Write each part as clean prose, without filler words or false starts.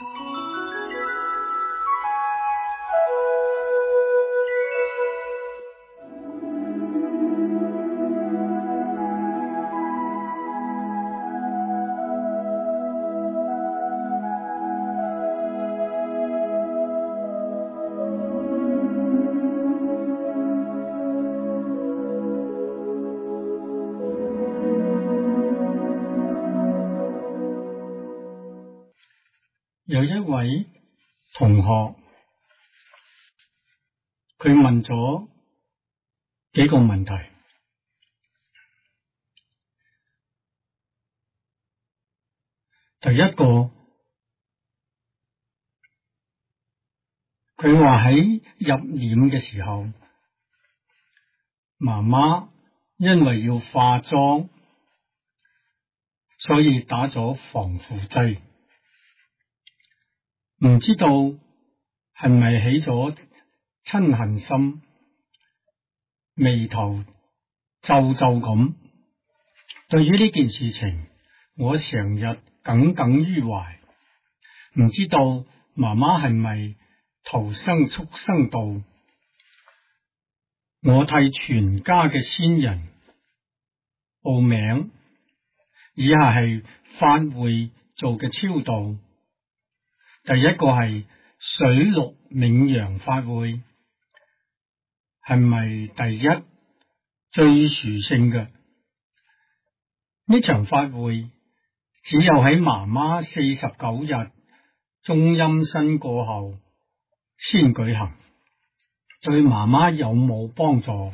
有一位同學，佢問咗幾個問題。第一個，佢話喺入殮嘅時候，媽媽因為要化妝，所以打咗防腐劑。唔知道係咪起咗嗔恨心，眉頭皺皺咁。對於呢件事情，我成日耿耿於懷，唔知道媽媽係咪投生畜生道。我替全家嘅先人報名，以下係法會做嘅超度。第一個係水陸冥陽法會，係咪第一最殊勝嘅？呢場法會只有喺媽媽49日中陰身過後先舉行，對媽媽有冇幫助？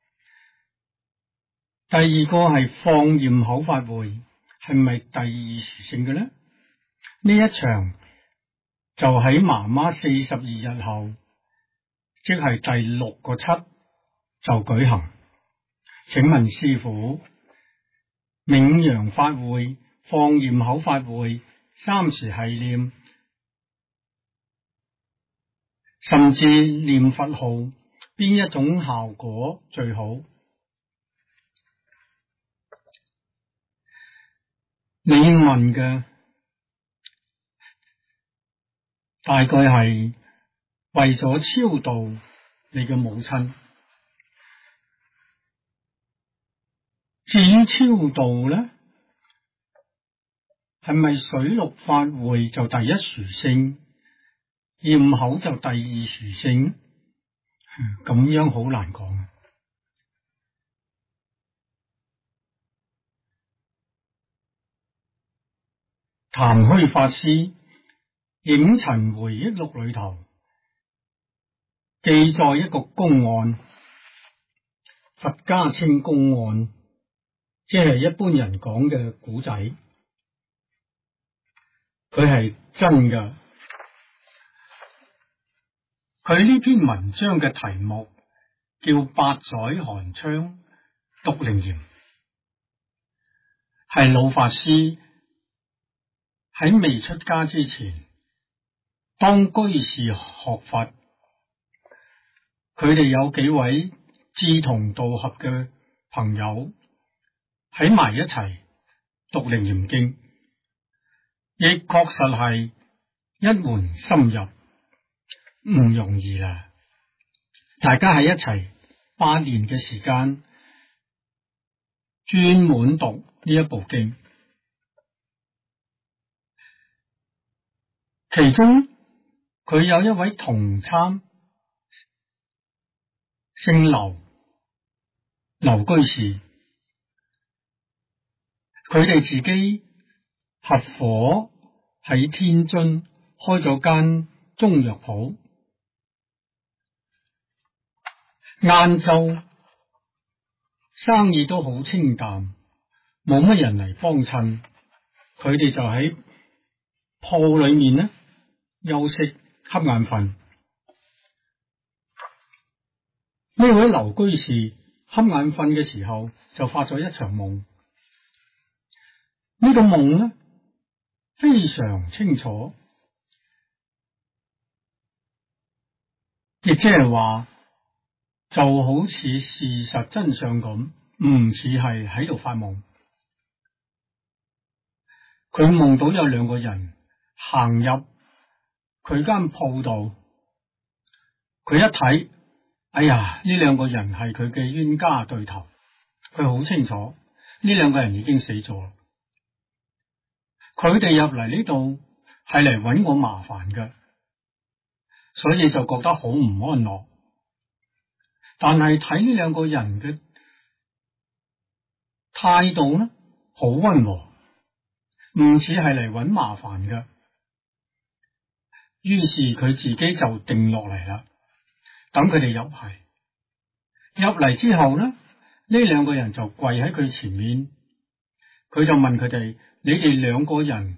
第二個係放焰口法會，係咪第二殊勝嘅呢？呢一場就喺媽媽42日後，即係第6個7就舉行。請問師父，冥陽法會、放焰口法會三時繫念，甚至念佛號，邊一種效果最好？你問嘅大概係為咗超度你嘅母親。至於超度呢，係咪水陸法會就第一殊勝，焰口就第二殊勝？咁樣好難講。譚虛法師影塵回憶錄裏頭記載一個公案，佛家稱公案，即係一般人講嘅古仔，佢係真㗎。佢呢篇文章嘅題目叫《八載寒窗獨靈驗》，係老法師喺未出家之前，當居士學佛，佢哋有幾位志同道合嘅朋友喺埋一齊讀靈驗經，亦確實係一門深入，唔容易啦。大家喺一齊8年嘅時間，專門讀呢一部經，其中佢有一位同參姓劉居士，佢哋自己合夥喺天津開咗間中藥鋪。晏晝生意都好清淡，冇乜人嚟幫襯，佢哋就喺鋪裏面呢休息瞌眼瞓。呢位劉居士瞌眼瞓嘅時候就發咗一場夢，呢個夢呢非常清楚，亦即係話就好似事實真相咁，唔似係喺度發夢。佢夢到有2個人行入佢間鋪度，佢一睇，哎呀，呢兩個人係佢嘅冤家對頭，佢好清楚呢兩個人已經死咗，佢哋入嚟呢度係嚟搵我麻煩嘅，所以就覺得好唔安樂。但係睇呢兩個人嘅態度呢，好溫和，唔似係嚟搵麻煩嘅。於是佢自己就定落嚟啦，等佢哋入嚟。入嚟之後呢，呢兩個人就跪喺佢前面，佢就問佢哋：你哋兩個人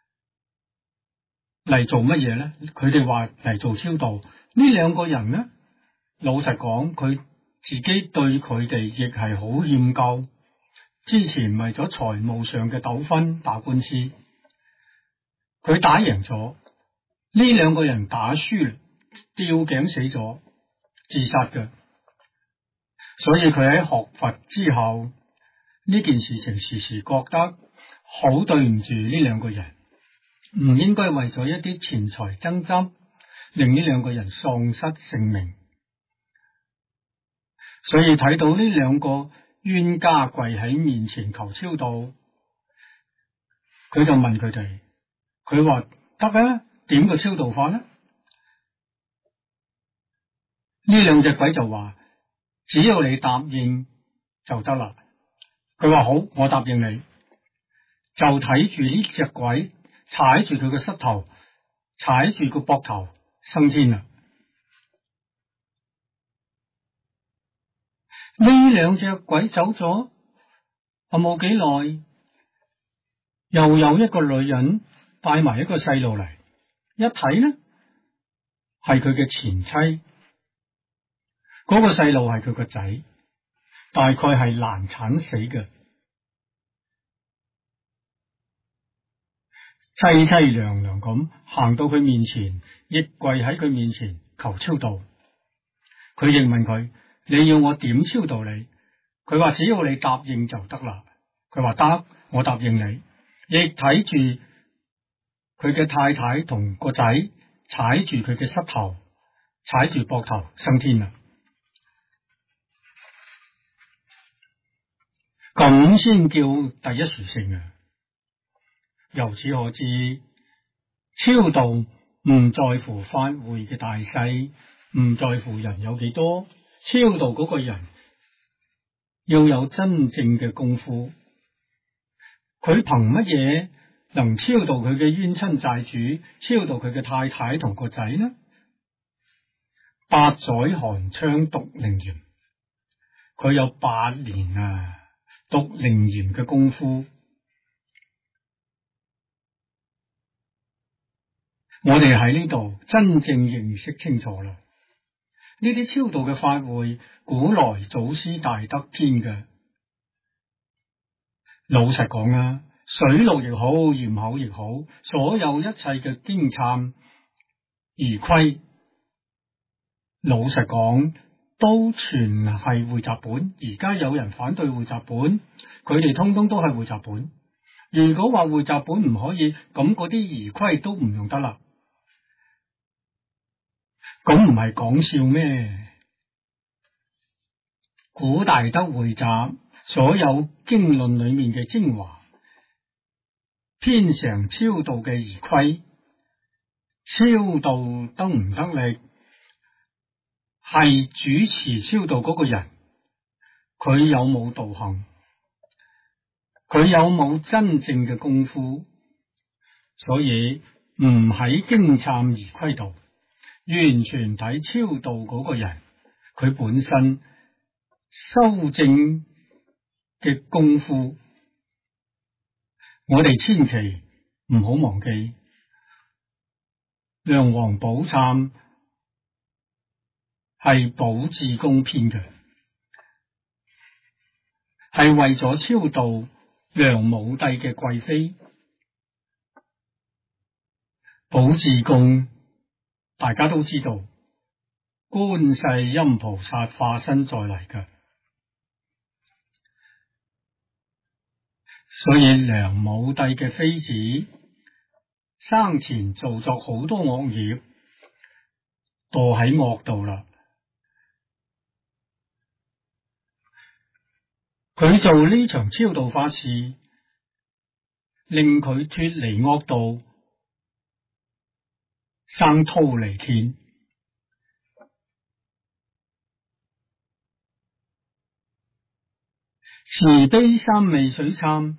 嚟做乜嘢呢？佢哋話嚟做超度。呢兩個人呢，老實講，佢自己對佢哋亦係好歉疚。之前為咗財務上嘅糾紛打官司，佢打贏咗，呢兩個人打輸，吊頸死咗，自殺嘅。所以佢喺學佛之後，呢件事情時時覺得好對唔住呢兩個人，唔應該為咗一啲錢財爭執，令呢兩個人喪失性命。所以睇到呢兩個冤家跪喺面前求超度，佢就問佢哋，佢話得啊，點個超度法呢？呢兩隻鬼就話，只要你答應就得啦。佢話好，我答應你。就睇住呢隻鬼踩住佢個膝頭，踩住個膊頭升天啦。呢兩隻鬼走咗，冇幾耐，又有一個女人帶埋一個細路嚟，一睇呢，係佢嘅前妻。嗰個細路係佢個仔，大概係難產死嘅，淒淒涼涼咁行到佢面前，亦跪喺佢面前求超度。佢亦問佢：你要我點超度你？佢話只要你答應就得啦。佢話得，我答應你。亦睇住佢嘅太太同個仔踩住佢嘅膝頭，踩住膊頭升天啦。咁先叫第一殊勝啊！由此可知，超度唔在乎法會嘅大細，唔在乎人有幾多，超度嗰個人要有真正嘅功夫。佢憑乜嘢能超度佢嘅冤親債主，超度佢嘅太太同個仔呢？8載寒窗讀靈嚴，佢有8年啊！讀靈嚴嘅功夫，我哋喺呢度真正認識清楚啦。呢啲超度嘅法會，古來祖師大德編嘅。老實講啊，水陸亦好，鹽口亦好，所有一切嘅經懺儀規，老實講，都全係會集本。而家有人反對會集本，佢哋通通都係會集本。如果話會集本唔可以，咁嗰啲儀規都唔用得啦。咁唔係講笑咩？古大德匯集所有經論裏面嘅精華，編成超度嘅儀規。超度得唔得力，係主持超度嗰個人，佢有冇道行，佢有冇真正嘅功夫。所以唔喺經懺儀規度，完全睇超度嗰個人佢本身修正嘅功夫。我哋千祈唔好忘記梁皇寶懺係寶志公編嘅，係為咗超度梁武帝嘅貴妃。寶志公大家都知道，觀世音菩薩化身再嚟嘅，所以梁武帝嘅妃子生前做咗好多惡業，墮喺惡道啦。佢做呢場超度法事，令佢脫離惡道，生忉利天。慈悲三昧水懺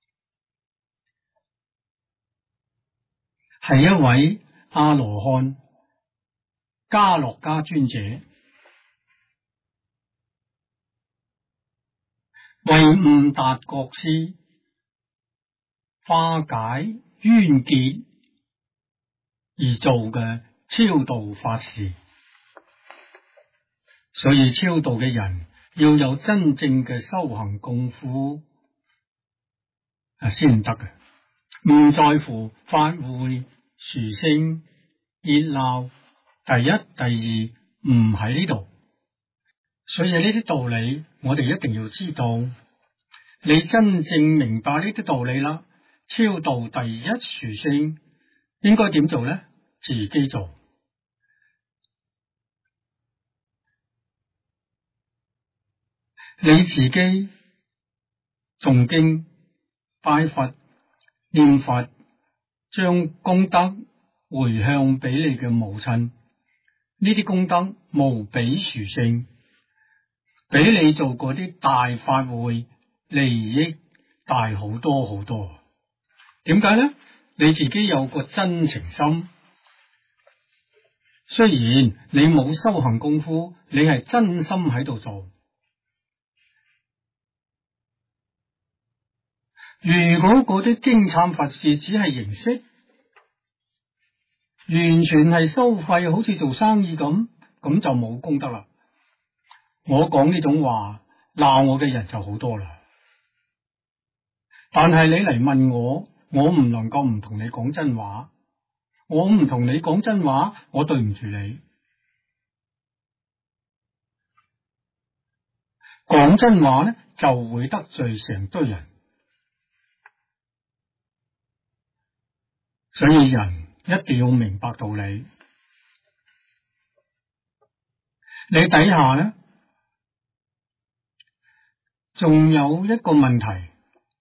係一位阿羅漢迦洛迦尊者，為悟達覺思，化解冤結而做嘅超度法事。所以超度嘅人要有真正嘅修行功夫先得嘅，唔在乎法會殊勝熱鬧，第一第二唔喺呢度。所以呢啲道理我哋一定要知道。你真正明白呢啲道理啦，超度第一殊勝應該點做呢？自己做。你自己誦經、拜佛、念佛，將功德回向俾你嘅母親，呢啲功德無比殊勝，比你做嗰啲大法會利益大好多好多。點解呢？你自己有個真誠心，雖然你冇修行功夫，你係真心喺度做。如果嗰啲經懺佛事只係形式，完全係收費，好似做生意咁，咁就冇功德啦。我講呢種話，鬧我嘅人就好多啦。但係你嚟問我，我唔能夠唔同你講真話。我唔同你講真話，我對唔住你。講真話呢，就會得罪成堆人。所以人一定要明白道理。你底下呢，仲有一個問題，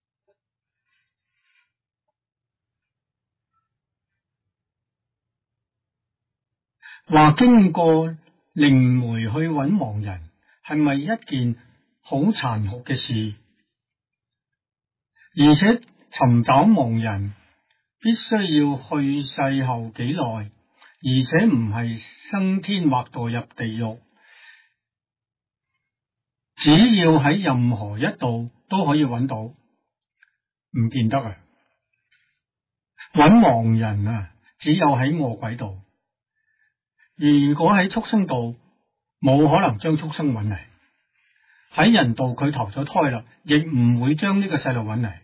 話經過靈媒去揾亡人，係咪一件好殘酷嘅事？而且尋找亡人必須要去世後幾耐，而且唔係升天或墮入地獄，只要喺任何一度都可以揾到，唔見得啊！揾亡人啊，只有喺餓鬼道。如果喺畜生道，冇可能將畜生揾嚟；喺人道佢投咗胎啦，亦唔會將呢個細路揾嚟。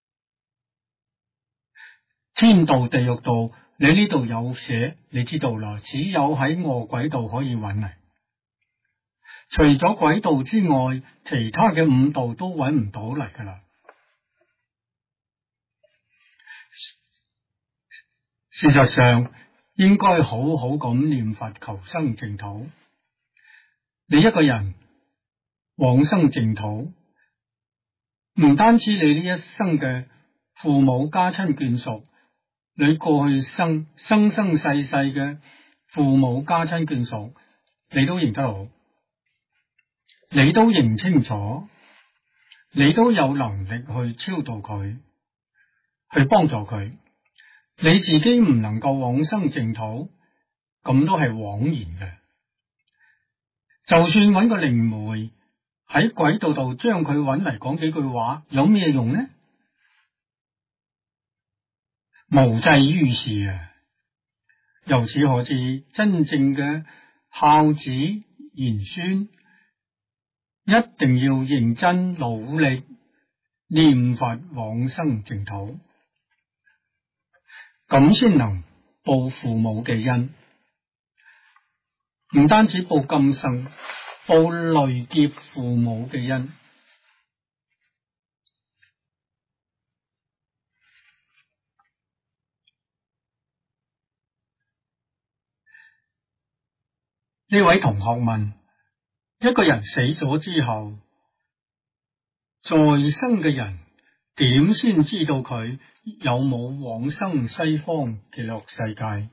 天道、地獄道，你呢度有寫，你知道啦。只有喺餓鬼道可以揾嚟，除咗鬼道之外，其他嘅五道都揾唔到嚟噶啦。事實上，應該好好咁念佛求生淨土。你一個人往生淨土，唔單止你呢一生嘅父母家親眷屬，你過去生世世嘅父母家親眷屬，你都認得到，你都認清楚，你都有能力去超度佢，去幫助佢。你自己唔能夠往生淨土，咁都係枉然嘅。就算揾個靈媒喺鬼道度將佢揾嚟講幾句話，有咩用呢？無濟於事啊！由此可知，真正嘅孝子賢孫一定要認真努力念佛往生淨土，咁先能報父母嘅恩。唔單止報今生，報累劫父母嘅恩。 呢位同學問：一個人死咗之後，在生嘅人點先知道佢有冇往生西方極樂世界？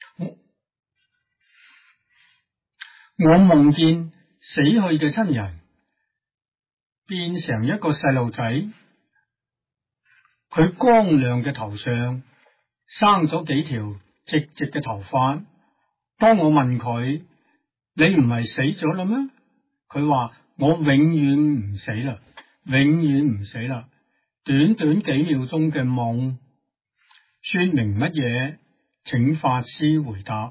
我夢見死去嘅親人變成一個細路仔，佢光亮嘅頭上生咗幾條直直嘅頭髮。當我問佢：你唔係死咗啦咩？佢話：我永遠唔死啦，永遠唔死啦。短短幾秒鐘嘅夢，說明乜嘢？請法師回答。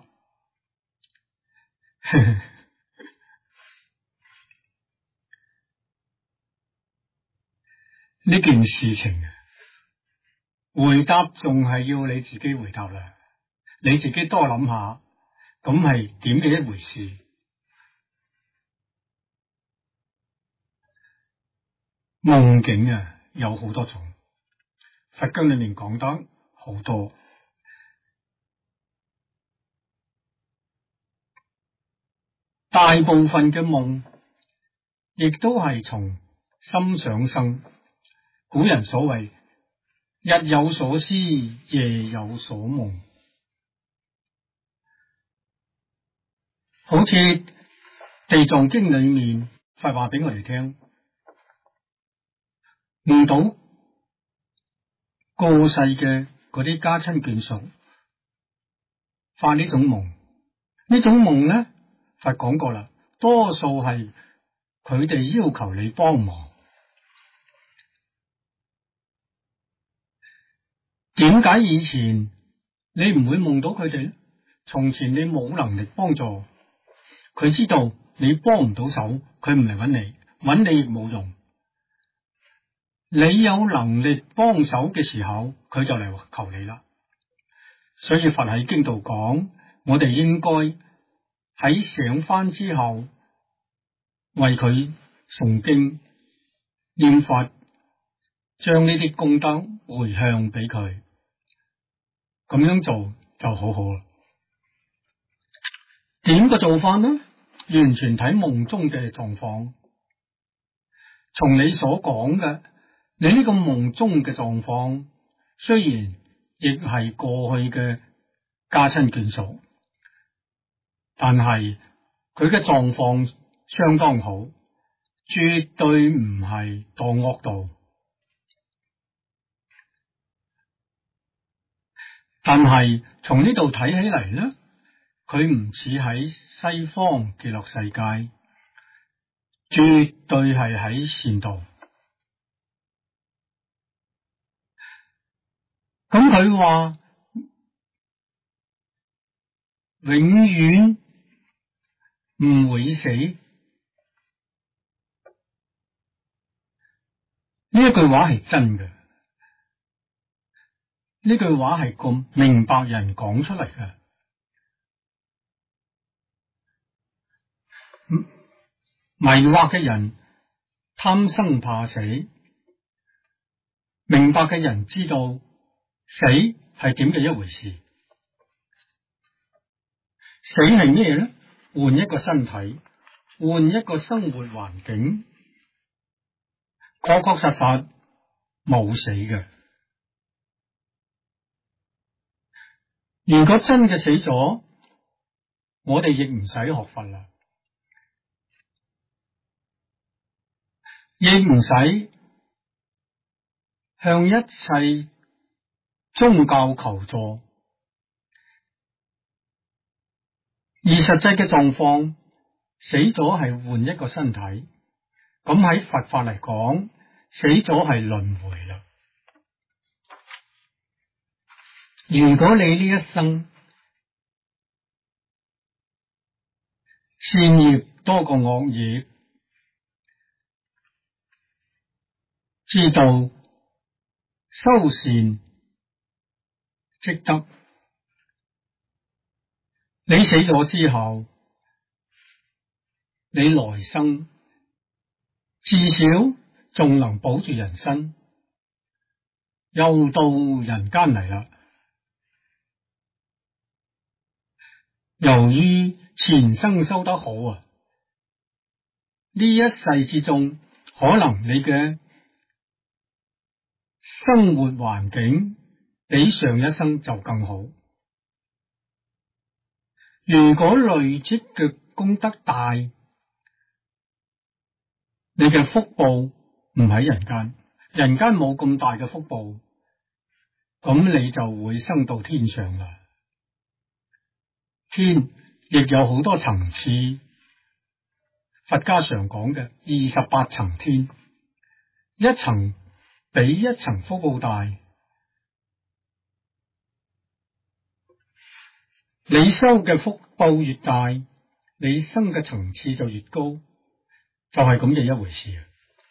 呢件事情回答仲係要你自己回答啦，你自己多諗下，咁係點嘅一回事？夢境啊，有好多種，佛經裏面講得好多，大部分嘅夢亦都係從心想生。古人所謂日有所思，夜有所夢，好似地藏經裏面佛話俾我哋聽，夢到過世嘅嗰啲家親眷屬發呢種夢，呢種夢咧，佛講過啦，多數係佢哋要求你幫忙。點解以前你唔會夢到佢哋呢？從前你冇能力幫助，佢知道你幫唔到手，佢唔嚟揾你，揾你亦冇用。你有能力幫手嘅時候，佢就嚟求你啦。所以佛喺經度講，我哋應該喺醒返之後，為佢誦經念佛，將呢啲功德回向俾佢，咁樣做就好好啦。點個做法呢？完全睇夢中嘅狀況。從你所講嘅，你呢個夢中嘅狀況，雖然亦係過去嘅家親眷屬，但係佢嘅狀況相當好，絕對唔係墮惡道。但係從呢度睇起嚟咧，佢唔似喺西方極樂世界，絕對係喺善道。咁佢話永遠唔會死，呢一句話係真嘅，呢句話係咁明白人講出嚟嘅。迷惑嘅人貪生怕死，明白嘅人知道死係點嘅一回事。死係咩呢？換一個身體，換一個生活環境，確確實實冇死嘅。如果真嘅死咗，我哋亦唔使學佛啦，亦唔使向一切宗教求助。而實際嘅狀況，死咗係換一個身體，咁喺佛法嚟講，死咗係輪迴啦。如果你呢一生善業多過惡業，知道修善積德，你死咗之後，你來生至少仲能保住人身，又到人間嚟啦。 由於前生修得好啊，呢一世之中，可能你嘅生活環境比上一生就更好。如果累積嘅功德大，你嘅福報唔喺人間，人間冇咁大嘅福報，咁你就會升到天上啦。天亦有好多層次，佛家常講嘅28層天，一層比一層福報大。你修嘅福報越大，你生嘅層次就越高，就係咁嘅一回事。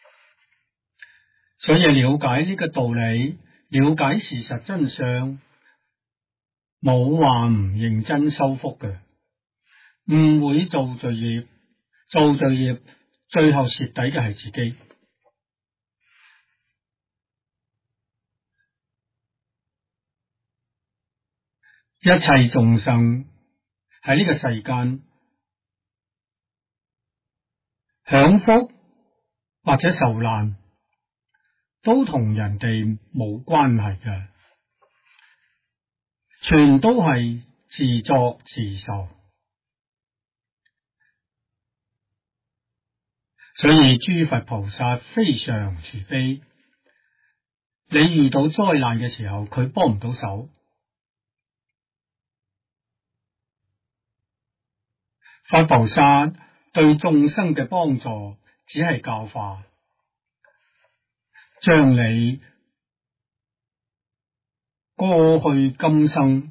所以了解呢個道理，了解事實真相，冇話唔認真修福嘅，唔會做罪業，做罪業最後蝕底嘅係自己。一切眾生喺呢個世間享福或者受難，都同人哋冇關係嘅，全都係自作自受。所以諸佛菩薩非常慈悲，你遇到災難嘅時候，佢幫唔到手。佛菩薩對眾生嘅幫助只係教化，將你過去今生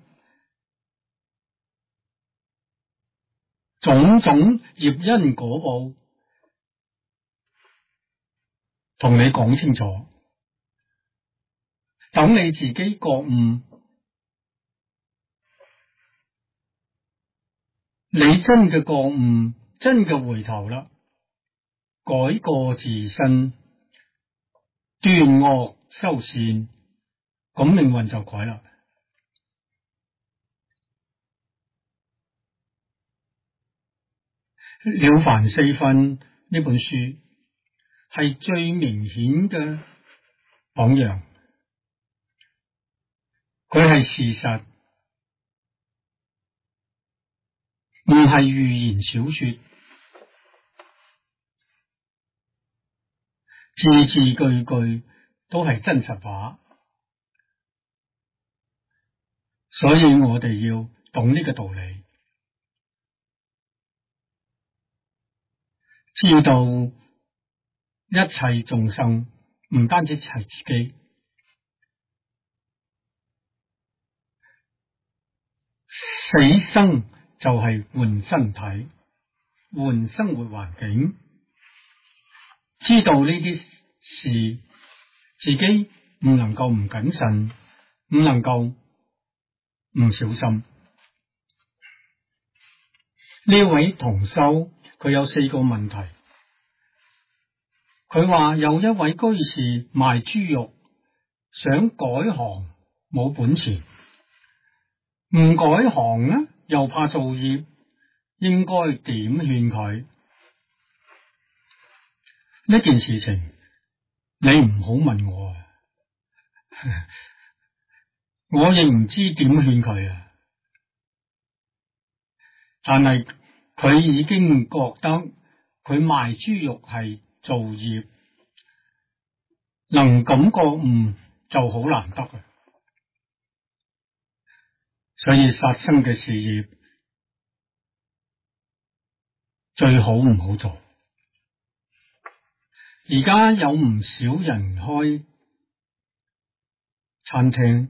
種種業因果報同你講清楚，等你自己覺悟，你真嘅覺悟，真嘅回頭啦，改過自新，斷惡修善，咁命運就改啦。了凡四訓呢本書係最明顯嘅榜樣，佢係事實，唔係寓言小說，字字句句都係真實話，所以我哋要懂呢個道理，知道一切眾生唔單止係自己，死生就係換身體，換生活環境，知道呢啲事，自己唔能夠唔謹慎，唔能夠唔小心。呢位同修佢有4個問題，佢話有一位居士賣豬肉，想改行冇本錢，唔改行呢又怕造業，應該點勸佢？呢件事情你唔好問我啊，我亦唔知點勸佢啊。但係佢已經覺得佢賣豬肉係造業，能咁覺悟就好難得啊。所以殺生嘅事業最好唔好做。而家有唔少人開餐廳，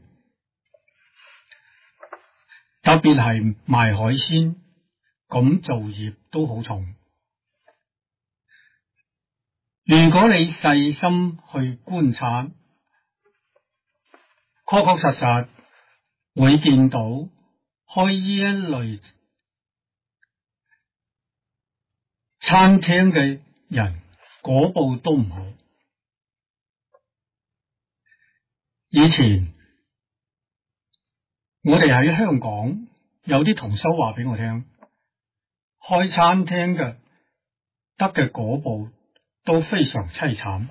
特別係賣海鮮，咁造業都好重。如果你細心去觀察，確確實實會見到開呢一類餐廳嘅人果報都唔好。以前我哋喺香港有啲同修話俾我聽，開餐廳嘅得嘅果報都非常淒慘，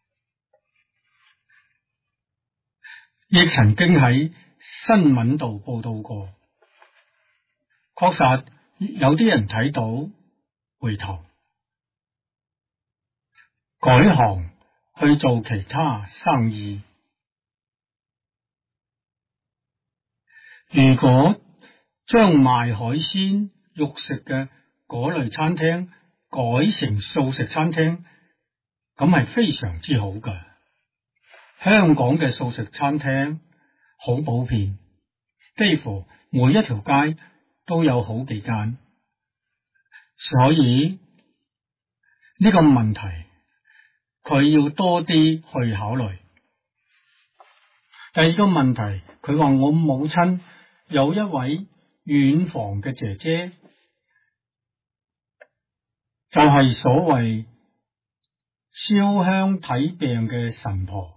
亦曾經喺新聞度報道過。確實有啲人睇到回頭改行去做其他生意。如果將賣海鮮肉食嘅嗰類餐廳改成素食餐廳，咁係非常之好㗎。香港嘅素食餐廳好普遍，幾乎每一條街都有好幾間，所以呢個問題佢要多啲去考慮。第二個問題，佢話我母親有一位遠房嘅姐姐，就係所謂燒香睇病嘅神婆，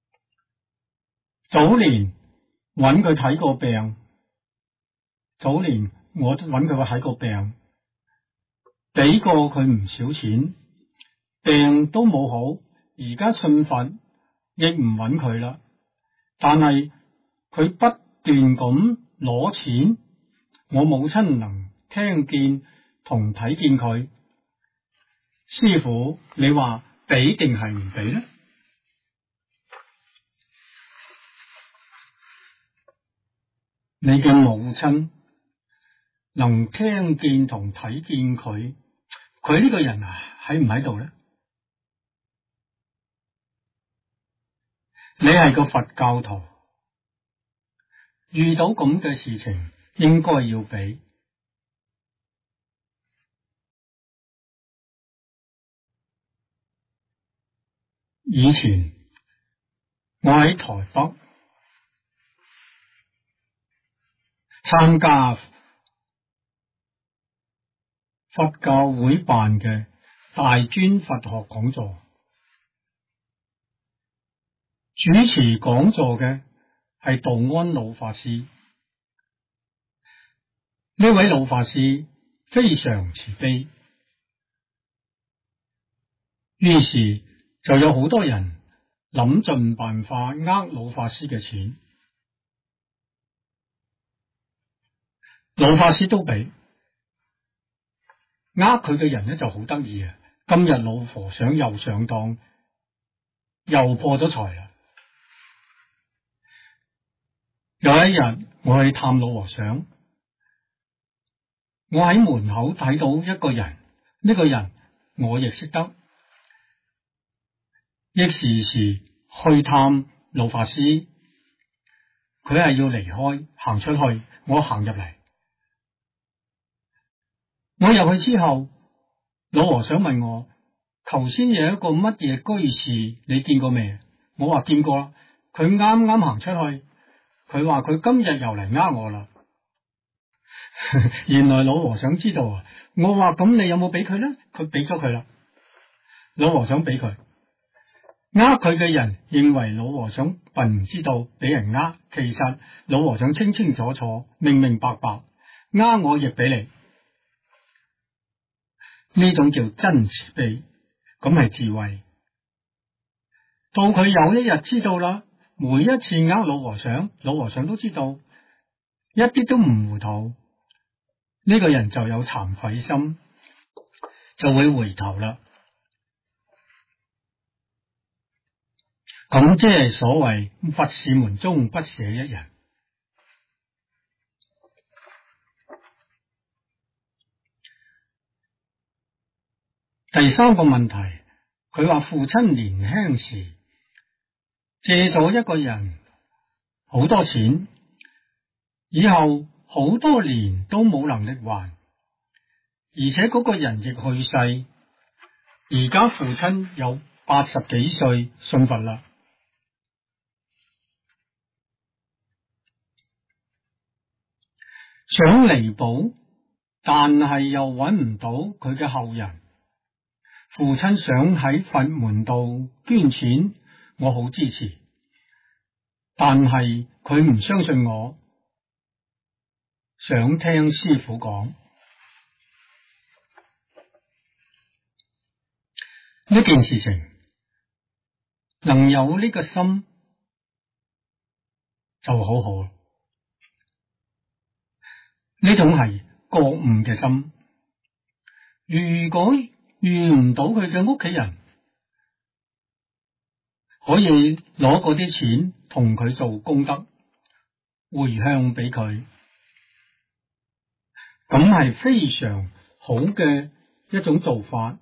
早年揾佢睇過病，早年我揾佢睇過病，俾過佢唔少錢，病都冇好，而家信佛亦唔揾佢啦，但係佢不斷咁攞錢，我母親能聽見同睇見佢。師父，你話俾定係唔俾呢？你嘅母親能聽見同睇見佢，佢呢個人喺唔喺度呢？你係個佛教徒，遇到咁嘅事情應該要俾。以前我喺台北參加佛教會辦嘅大專佛學講座，主持講座嘅係道安老法師。呢位老法師非常慈悲，於是就有好多人諗盡辦法呃老法師嘅錢，老法師都俾。呃佢嘅人呢就好得意啊！今日老和尚又上當，又破咗財啦。有一日我去探老和尚，我喺門口睇到一個人，呢個人我亦識得，亦時時去探老法師。佢係要離開，行出去，我行入嚟。我入去之後，老和尚問我：頭先有一個乜嘢居士，你見過未？我話見過啦。佢啱啱行出去，佢話佢今日又嚟呃我啦。原來老和尚知道啊！我話咁你有冇俾佢呢？佢俾咗佢啦。老和尚俾佢，佢嘅人認為老和尚笨，唔知道俾人呃，其實老和尚清清楚楚、明明白白，我亦俾你。呢種叫真慈悲，咁係智慧。到佢有一日知道啦，每一次老和尚都知道，一啲都唔糊塗。呢個人就有慚愧心，就會回頭啦。咁即係所謂佛事門中不捨一人。第三個問題，佢話父親年輕時借咗一個人好多錢，以後好多年都冇能力還，而且嗰個人亦去世。而家父親有80幾歲，信佛啦。想彌補，但係又揾唔到佢嘅後人。父親想喺佛門度捐錢，我好支持，但係佢唔相信我， 想聽師父講呢件事情，能有呢個心就好好。呢種係覺悟嘅心。如果遇唔到佢嘅屋企人，可以攞嗰啲錢同佢做功德，回向俾佢，咁係非常好嘅一種做法。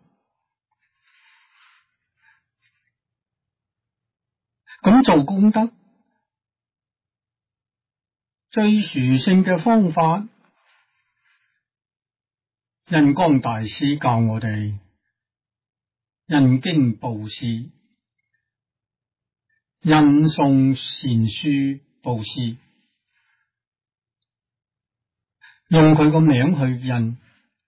咁做功德最殊勝嘅方法，印光大師教我哋印經布施，印誦善書布施，用佢個名去印，呢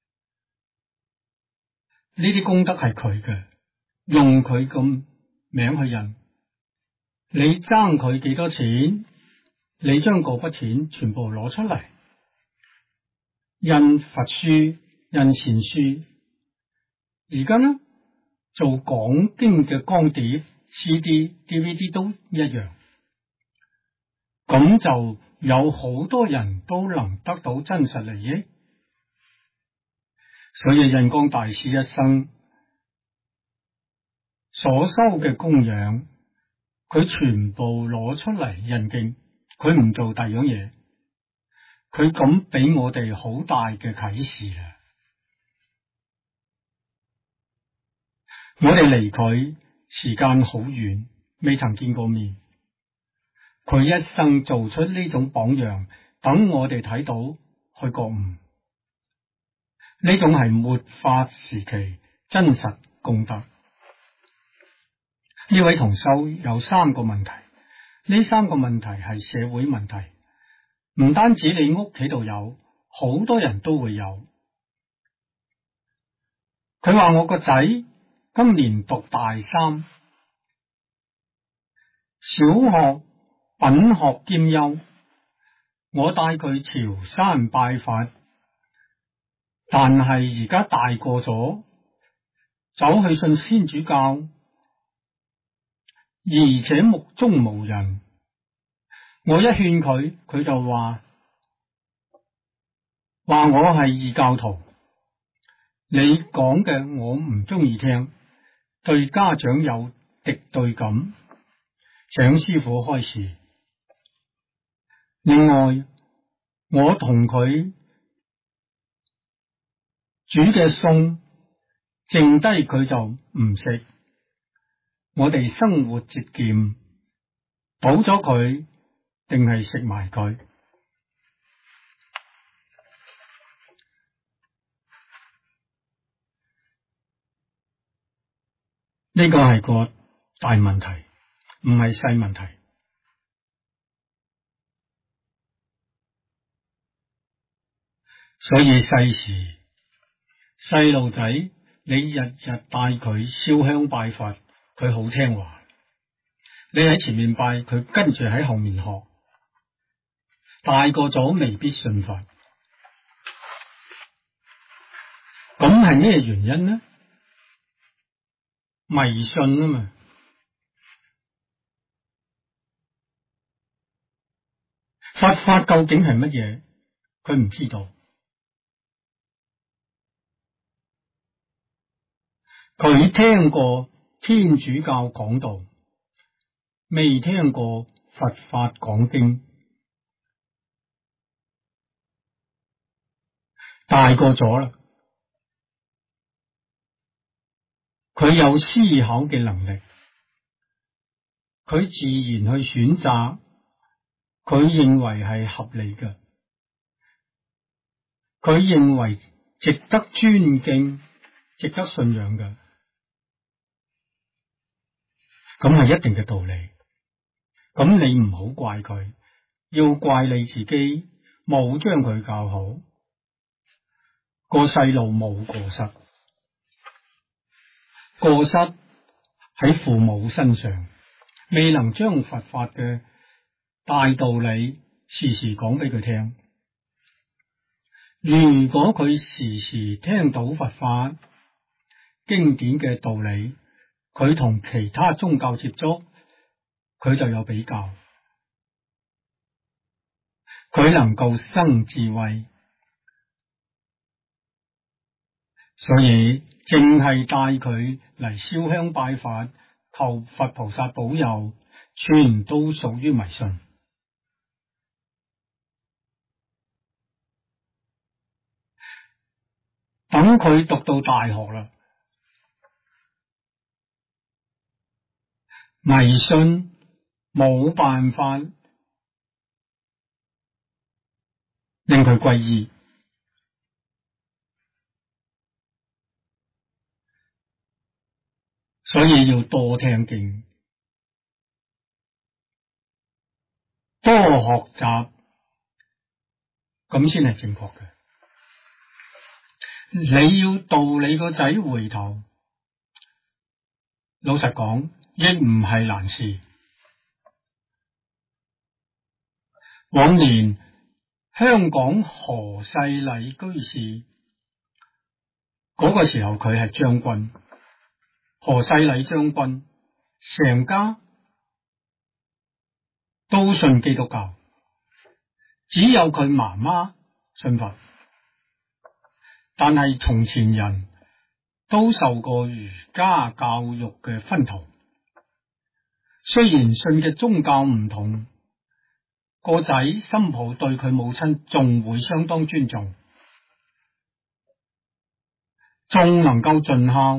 啲功德係佢嘅，用佢個名去印。你爭佢幾多錢，你將嗰筆錢全部攞出嚟，印佛書、印善書。而家呢，做講經嘅光碟、CD、DVD 都一樣，咁就有好多人都能得到真實利益。所以印光大師一生所收嘅供養，佢全部攞出嚟印經，佢唔做第二樣嘢。佢咁俾我哋好大嘅啟示啦。我哋離佢時間好遠，未曾見過面，佢一生做出呢種榜樣，等我哋睇到去覺悟，呢種係末法時期真實功德。呢位同修有3個問題，呢3個問題係社會問題，唔單止你屋企度有，好多人都會有。佢話我個仔今年讀大3，小學品學兼優，我帶佢朝山拜佛，但係而家大個咗，走去信天主教，而且目中無人。我一勸佢，佢就話我係異教徒，你講嘅我唔中意聽，對家長有敵對感，請師父開示。另外，我同佢煮嘅餸剩低佢就唔食，我哋生活節儉，倒咗佢定係食埋佢？呢個係個大問題，唔係細問題。所以細時細路仔，你日日帶佢燒香拜佛，佢好聽話。你喺前面拜，佢跟住喺後面學。大個咗未必信佛，咁係咩原因呢？迷信啊嘛。佛法究竟係乜嘢？佢唔知道。佢聽過天主教講道，未聽過佛法講經。大個咗啦，佢有思考嘅能力，佢自然去選擇佢認為係合理嘅，佢認為值得尊敬、值得信仰嘅，咁係一定嘅道理。咁你唔好怪佢，要怪你自己冇將佢教好。個細路冇過失，過失喺父母身上，未能將佛法嘅大道理時時講俾佢聽。 如果佢時時聽到佛法經典嘅道理，佢同其他宗教接觸，佢就有比較，佢能夠生智慧。所以淨係帶佢嚟燒香拜佛，求佛菩薩保佑，全都屬於迷信。等佢讀到大學啦，迷信冇辦法令佢皈依，所以要多聽經，多學習，咁先係正確嘅。你要導你個仔回頭，老實講，亦唔係難事。往年香港何世禮居士嗰個時候，佢係將軍，何世禮將軍成家都信基督教，只有佢媽媽信佛。但係從前人都受過儒家教育嘅熏陶，雖然信嘅宗教唔同，個仔心抱對佢母親仲會相當尊重，仲能夠盡孝，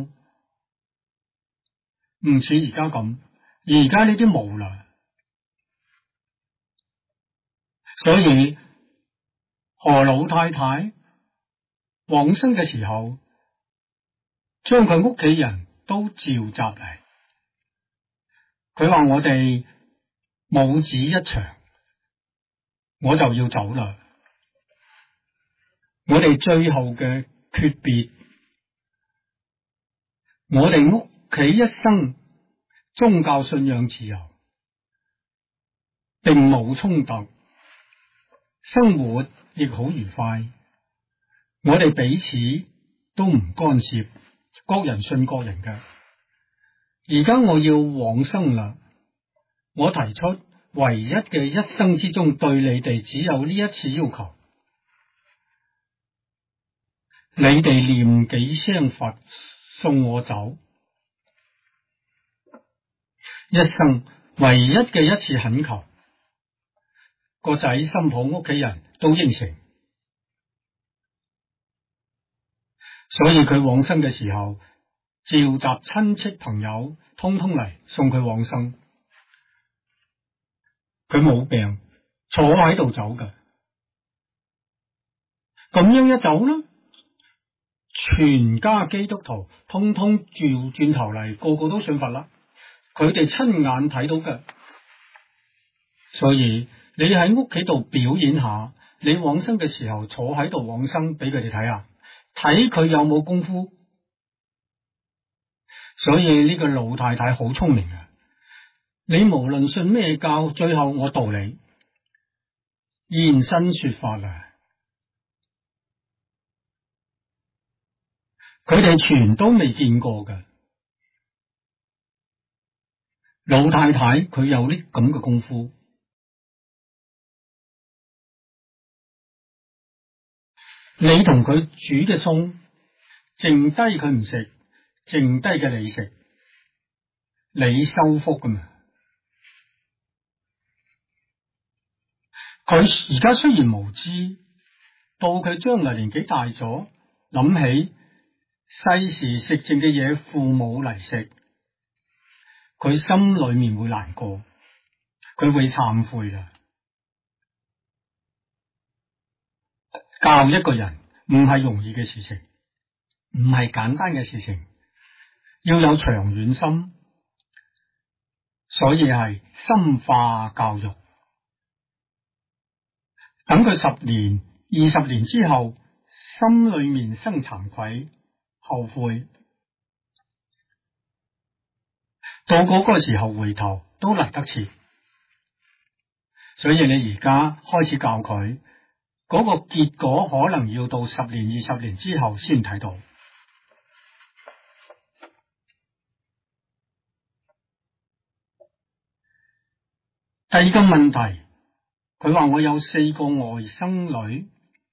唔似而家咁。而家呢啲冇啦，所以何老太太往生嘅時候，將佢屋企人都召集嚟。佢話我哋母子一場，我就要走啦。我哋最後嘅訣別，我哋屋企一生宗教信仰自由，並冇衝突，生活亦好愉快。我哋彼此都唔干涉，各人信各人嘅。而家我要往生啦，我提出唯一嘅一生之中，對你哋只有呢一次要求，你哋念幾聲佛送我走，一生唯一嘅一次懇求。個仔心抱屋企人都應承，所以佢往生嘅時候，召集親戚朋友通通嚟送佢往生。佢冇病，坐喺度走㗎。咁樣一走啦，全家基督徒通通轉頭嚟，個個都信佛啦。佢哋親眼睇到嘅，所以你喺屋企度表演下，你往生嘅時候坐喺度往生俾佢哋睇下，睇佢有冇功夫。所以呢個老太太好聰明啊！你無論信咩教，最後我導你現身說法啦。佢哋全都未見過嘅，老太太佢有啲咁嘅功夫。你同佢煮嘅餸，剩低佢唔食，剩低嘅你食，你收福噶嘛？佢而家雖然無知，到佢將來年紀大咗，諗起世時食剩嘅嘢，父母嚟食，佢心裏面會難過，佢會懺悔噶。教一個人唔係容易嘅事情，唔係簡單嘅事情，要有長遠心，所以係深化教育。等佢10年、20年之後，心裏面生慚愧、後悔，到嗰個時候回頭都嚟得切。所以你而家開始教佢， 嗰個結果可能要到10年、20年之後先睇到。第二個問題，佢話我有4個外甥女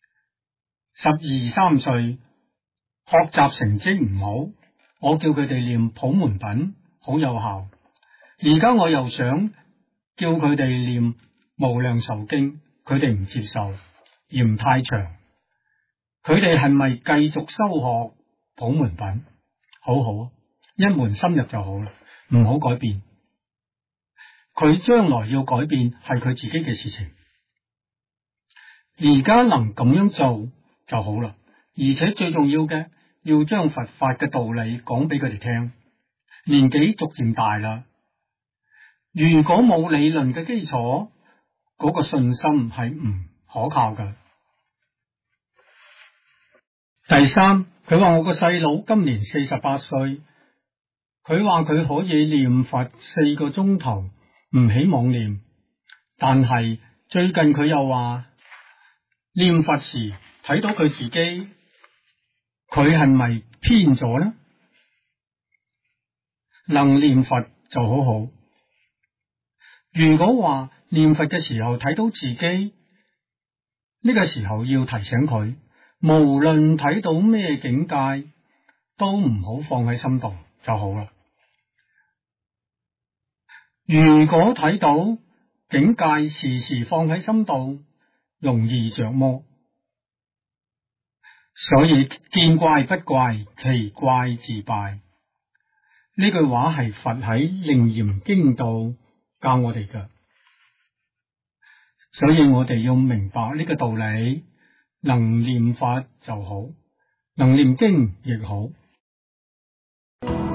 ，12、13歲，學習成績唔好，我叫佢哋念普門品，好有效。而家我又想叫佢哋念無量壽經，佢哋唔接受，嫌太長。佢哋係咪繼續修學普門品？好好，一門深入就好啦，唔好改變。佢將來要改變係佢自己嘅事情，而家能咁樣做就好啦。而且最重要嘅，要將佛法嘅道理講俾佢哋聽。年紀逐漸大啦，如果冇理論嘅基礎，嗰個信心係唔可靠㗎。第三，佢話我個細佬今年48歲，佢話佢可以念佛4個鐘頭，唔起妄念，但係最近佢又話念佛時睇到佢自己，佢係咪偏咗呢？能念佛就好好。如果話念佛嘅時候睇到自己，呢個時候要提醒佢，無論睇到咩境界，都唔好放喺心度就好啦。如果睇到境界時時放喺心度，容易着魔。所以見怪不怪，奇怪自敗。呢句話係佛喺楞嚴經度教我哋嘅，所以我哋要明白呢個道理，能念法就好，能念經亦好。